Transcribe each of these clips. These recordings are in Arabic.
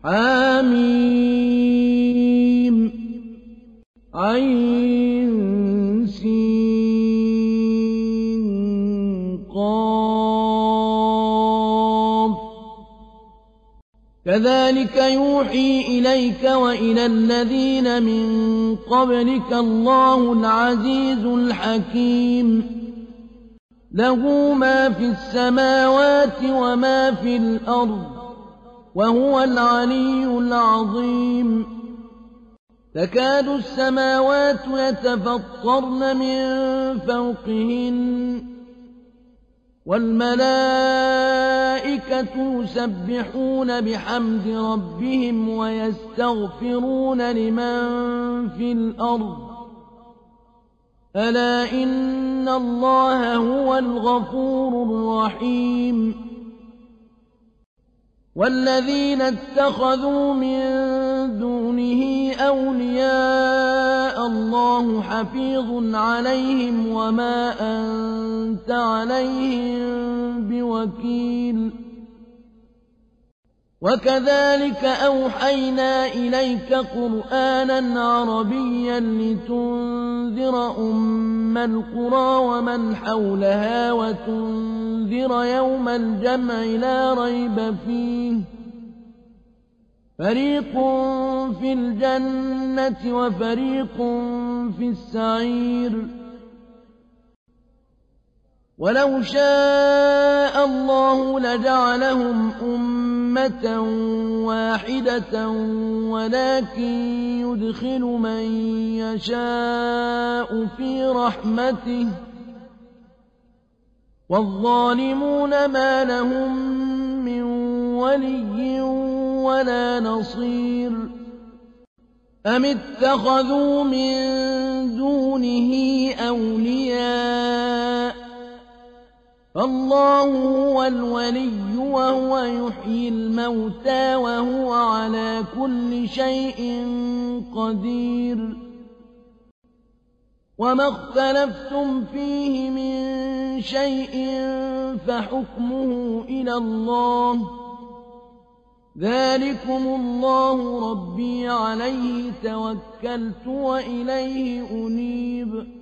حم عين سين قاف كذلك يوحي إليك وإلى الذين من قبلك الله العزيز الحكيم له ما في السماوات وما في الأرض وهو العلي العظيم تكاد السماوات يتفطرن من فوقهن والملائكة يسبحون بحمد ربهم ويستغفرون لمن في الأرض ألا إن الله هو الغفور الرحيم والذين اتخذوا من دونه أولياء الله حفيظ عليهم وما أنت عليهم بوكيل وكذلك أوحينا إليك قرآنا عربيا لتنذر أم القرى ومن حولها وتنذر يوم الجمع لا ريب فيه فريق في الجنة وفريق في السعير ولو شاء الله لجعلهم أمة واحدة ولكن يدخل من يشاء في رحمته والظالمون ما لهم من ولي ولا نصير أم اتخذوا من دونه أولياء فالله هو الولي وهو يحيي الموتى وهو على كل شيء قدير وما اختلفتم فيه من شيء فحكمه إلى الله ذلكم الله ربي عليه توكلت وإليه أنيب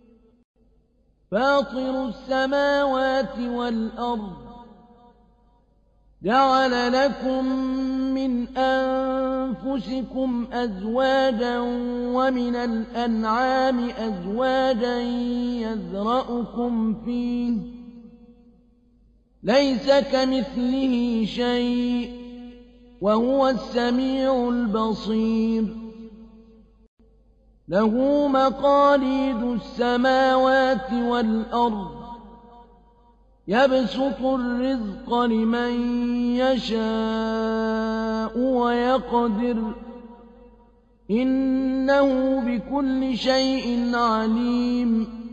فاطر السماوات والأرض جعل لكم من أنفسكم أزواجا ومن الأنعام أزواجا يذرأكم فيه ليس كمثله شيء وهو السميع البصير له مقاليد السماوات والأرض يبسط الرزق لمن يشاء ويقدر إنه بكل شيء عليم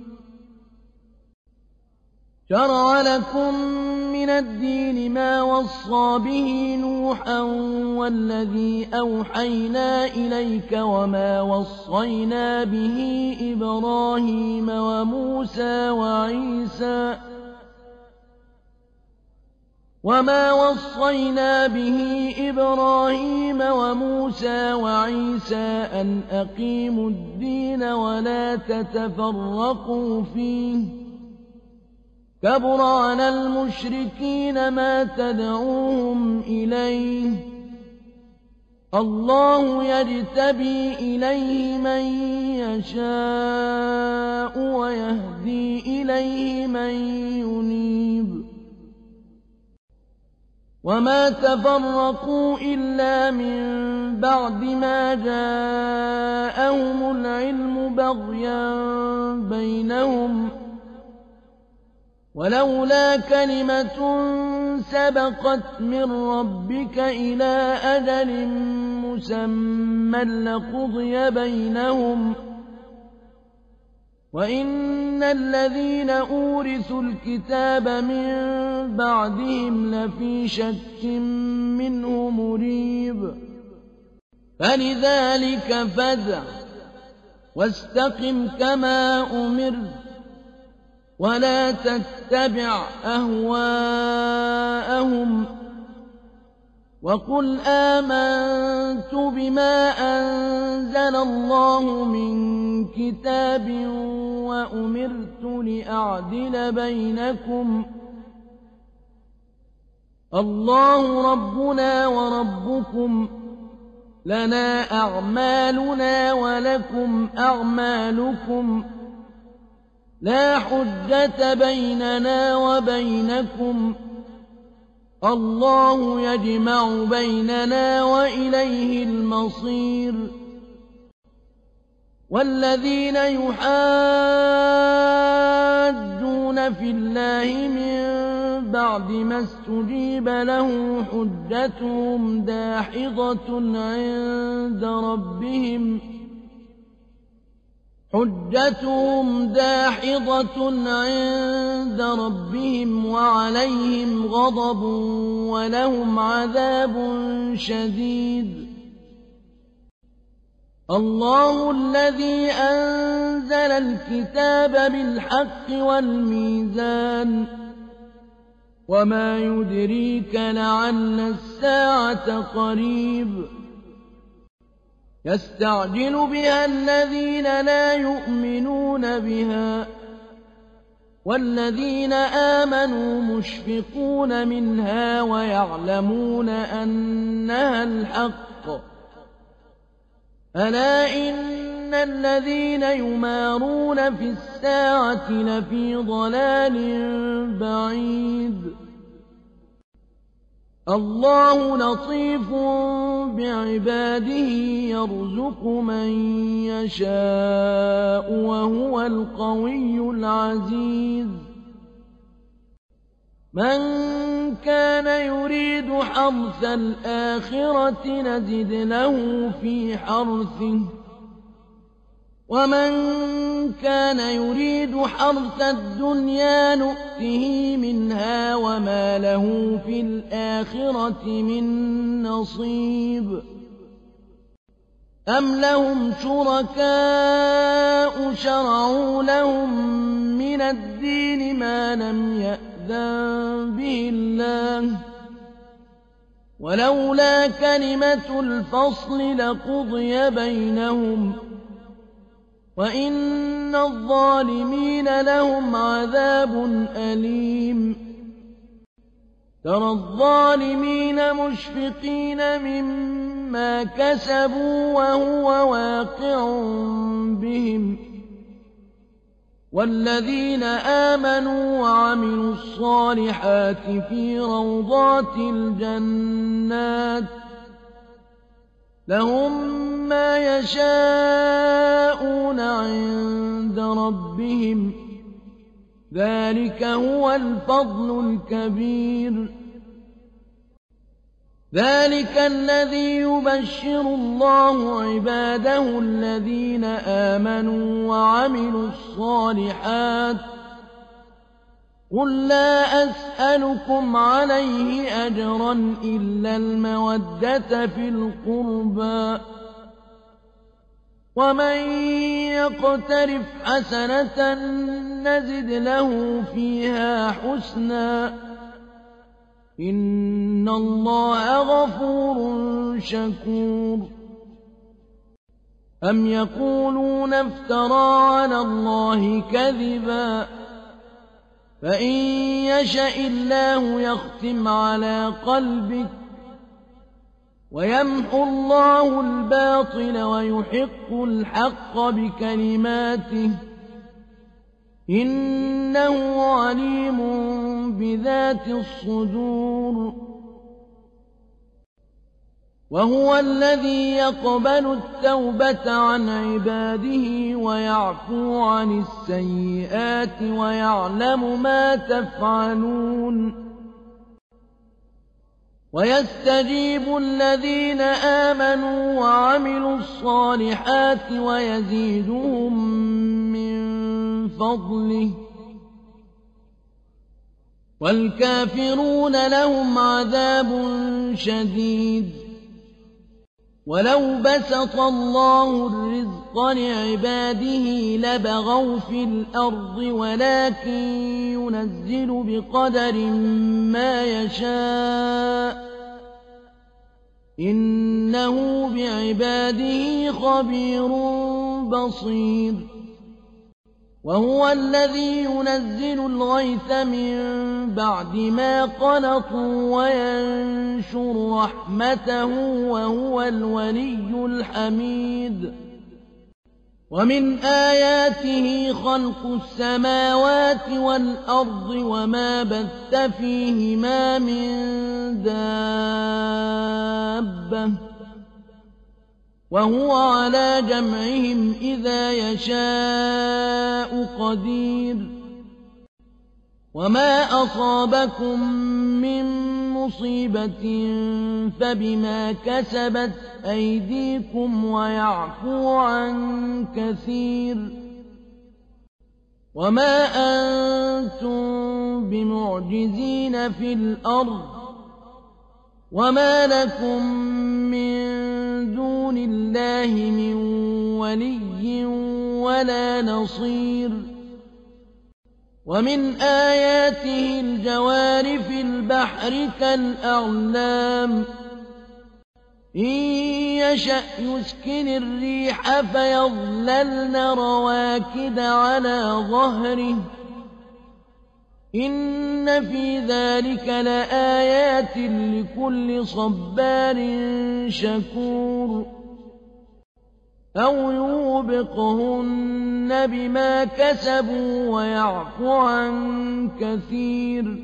شرع لكم من الدين ما وصى به نوحا والذي أوحينا إليك وما وصينا به إبراهيم وموسى وعيسى أن أقيموا الدين ولا تتفرقوا فيه كبر على المشركين ما تدعوهم إليه الله يجتبي إليه من يشاء ويهدي إليه من ينيب وما تفرقوا إلا من بعد ما جاءهم العلم بغيا بينهم ولولا كلمة سبقت من ربك إلى أجل مسمى لقضي بينهم وإن الذين أورثوا الكتاب من بعدهم لفي شك منه مريب فلذلك فادع واستقم كما أمرت ولا تتبع أهواءهم وقل آمنت بما أنزل الله من كتاب وأمرت لأعدل بينكم الله ربنا وربكم لنا أعمالنا ولكم أعمالكم لا حجة بيننا وبينكم الله يجمع بيننا وإليه المصير والذين يحاجون في الله من بعد ما استجيب له حجتهم داحضة عند ربهم وعليهم غضب ولهم عذاب شديد الله الذي أنزل الكتاب بالحق والميزان وما يدريك لعل الساعة قريب يستعجل بها الذين لا يؤمنون بها والذين آمنوا مشفقون منها ويعلمون أنها الحق ألا إن الذين يمارون في الساعة لفي ضلال بعيد الله لطيف بعباده يرزق من يشاء وهو القوي العزيز من كان يريد حرث الآخرة نزد له في حرثه ومن كان يريد حرث الدنيا نؤته منها وما له في الآخرة من نصيب أم لهم شركاء شرعوا لهم من الدين ما لم يأذن به الله ولولا كلمة الفصل لقضي بينهم وإن الظالمين لهم عذاب أليم ترى الظالمين مشفقين مما كسبوا وهو واقع بهم والذين آمنوا وعملوا الصالحات في روضات الجنات لهم ما يشاءون عند ربهم ذلك هو الفضل الكبير ذلك الذي يبشر الله عباده الذين آمنوا وعملوا الصالحات قل لا أسألكم عليه أجرا إلا المودة في القربى ومن يقترف حسنة نزد له فيها حسنا إن الله غفور شكور أم يقولون افترى على الله كذبا فإن يشأ الله يختم على قلبك ويمحو الله الباطل ويحق الحق بكلماته إنه عليم بذات الصدور وهو الذي يقبل التوبة عن عباده ويعفو عن السيئات ويعلم ما تفعلون ويستجيب الذين آمنوا وعملوا الصالحات ويزيدهم من فضله والكافرون لهم عذاب شديد ولو بسط الله الرزق لعباده لبغوا في الأرض ولكن ينزل بقدر ما يشاء إنه بعباده خبير بصير وهو الذي ينزل الغيث من بعد ما قنطوا وينشر رحمته وهو الولي الحميد ومن آياته خلق السماوات والأرض وما بث فيهما من دابة وهو على جمعهم إذا يشاء قدير وما أصابكم من مصيبة فبما كسبت أيديكم ويعفو عن كثير وما أنتم بمعجزين في الأرض وما لكم من دون الله من ولي ولا نصير ومن آياته الجوار في البحر كالأعلام إن يشأ يسكن الريح فيظللن رواكد على ظهره إن في ذلك لآيات لكل صبار شكور أو يوبقهن بما كسبوا ويعفو عن كثير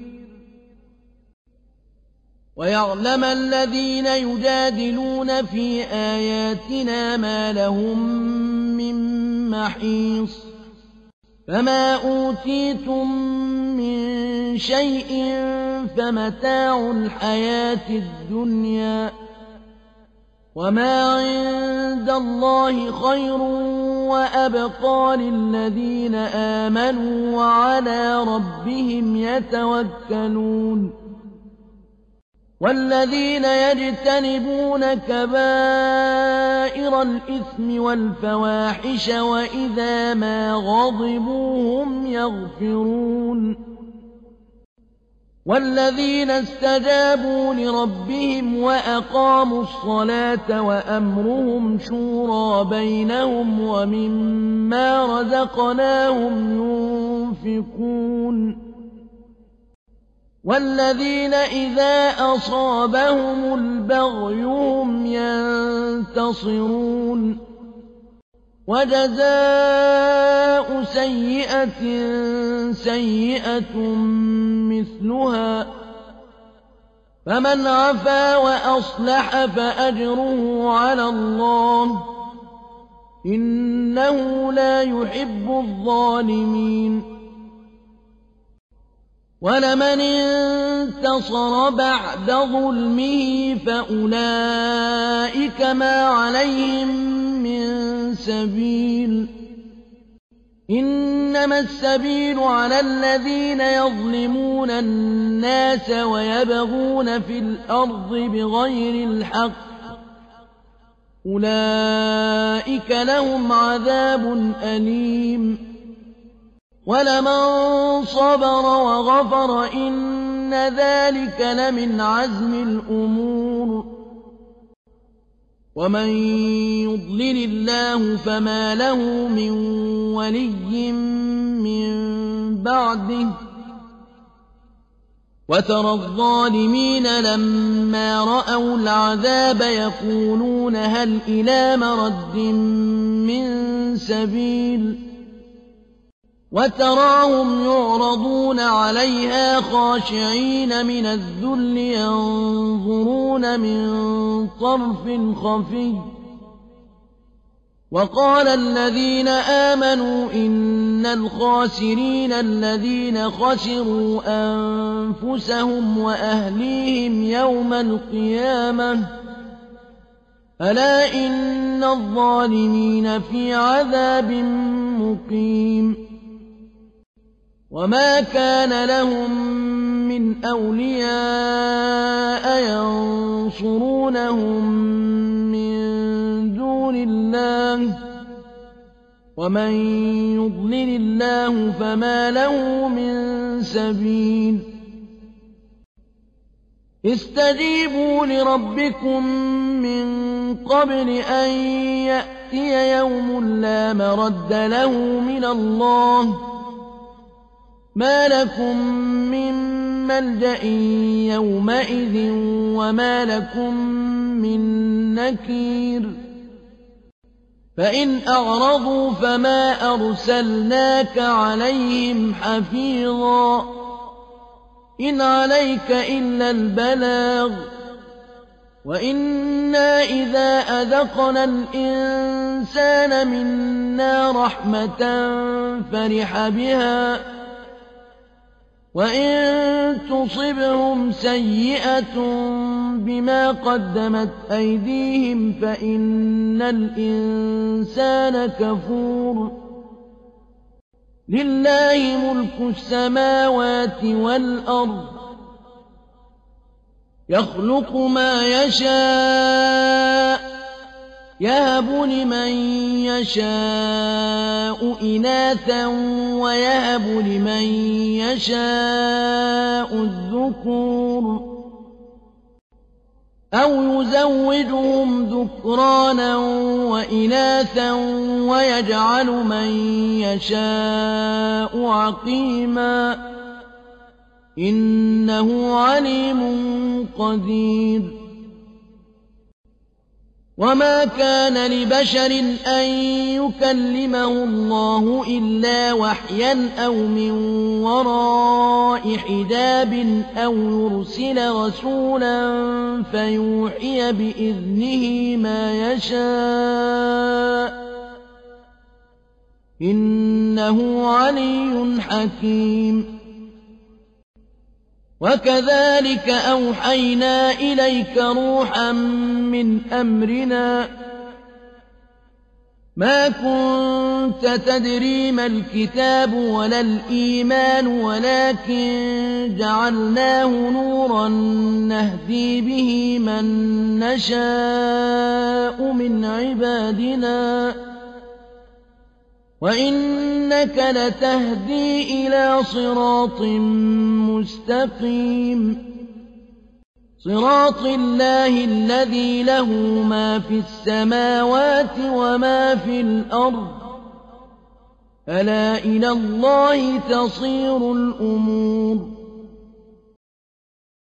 ويعلم الذين يجادلون في آياتنا ما لهم من محيص فما أوتيتم من شيء فمتاع الحياة الدنيا وما عند الله خير وأبقى للذين آمنوا وعلى ربهم يتوكلون والذين يجتنبون كبائر الإثم والفواحش وإذا ما غضبوا هم يغفرون والذين استجابوا لربهم وأقاموا الصلاة وأمرهم شورى بينهم ومما رزقناهم ينفقون والذين إذا أصابهم البغي هم ينتصرون وجزاء سيئة سيئة مثلها فمن عفا وأصلح فأجره على الله إنه لا يحب الظالمين ولمن انتصر بعد ظلمه فأولئك ما عليهم من سبيل إنما السبيل على الذين يظلمون الناس ويبغون في الأرض بغير الحق أولئك لهم عذاب أليم ولمن صبر وغفر إن ذلك لمن عزم الأمور ومن يضلل الله فما له من ولي من بعده وترى الظالمين لما رأوا العذاب يقولون هل إلى مرد من سبيل وتراهم يعرضون عليها خاشعين من الذل ينظرون من طرف خفي وقال الذين آمنوا إن الخاسرين الذين خسروا أنفسهم وأهليهم يوم القيامة ألا إن الظالمين في عذاب مقيم وما كان لهم من أولياء ينصرونهم من دون الله ومن يضلل الله فما له من سبيل استجيبوا لربكم من قبل أن يأتي يوم لا مرد له من الله ما لكم من ملجأ يومئذ وما لكم من نكير فإن أعرضوا فما أرسلناك عليهم حفيظا إن عليك إلا البلاغ وإنا إذا أذقنا الإنسان منا رحمة فرح بها وإن تصبهم سيئة بما قدمت أيديهم فإن الإنسان كفور لله ملك السماوات والأرض يخلق ما يشاء يهب لمن يشاء إناثا ويهب لمن يشاء الذكور أو يزوجهم ذكرانا وإناثا ويجعل من يشاء عقيما إنه عليم قدير وما كان لبشر أن يكلمه الله إلا وحيا أو من وراء حجاب أو يرسل رسولا فيوحي بإذنه ما يشاء إنه علي حكيم وكذلك أوحينا إليك روحا من أمرنا ما كنت تدري ما الكتاب ولا الإيمان ولكن جعلناه نورا نهدي به من نشاء من عبادنا وإنك لتهدي إلى صراط مستقيم صراط الله الذي له ما في السماوات وما في الأرض ألا إلى الله تصير الأمور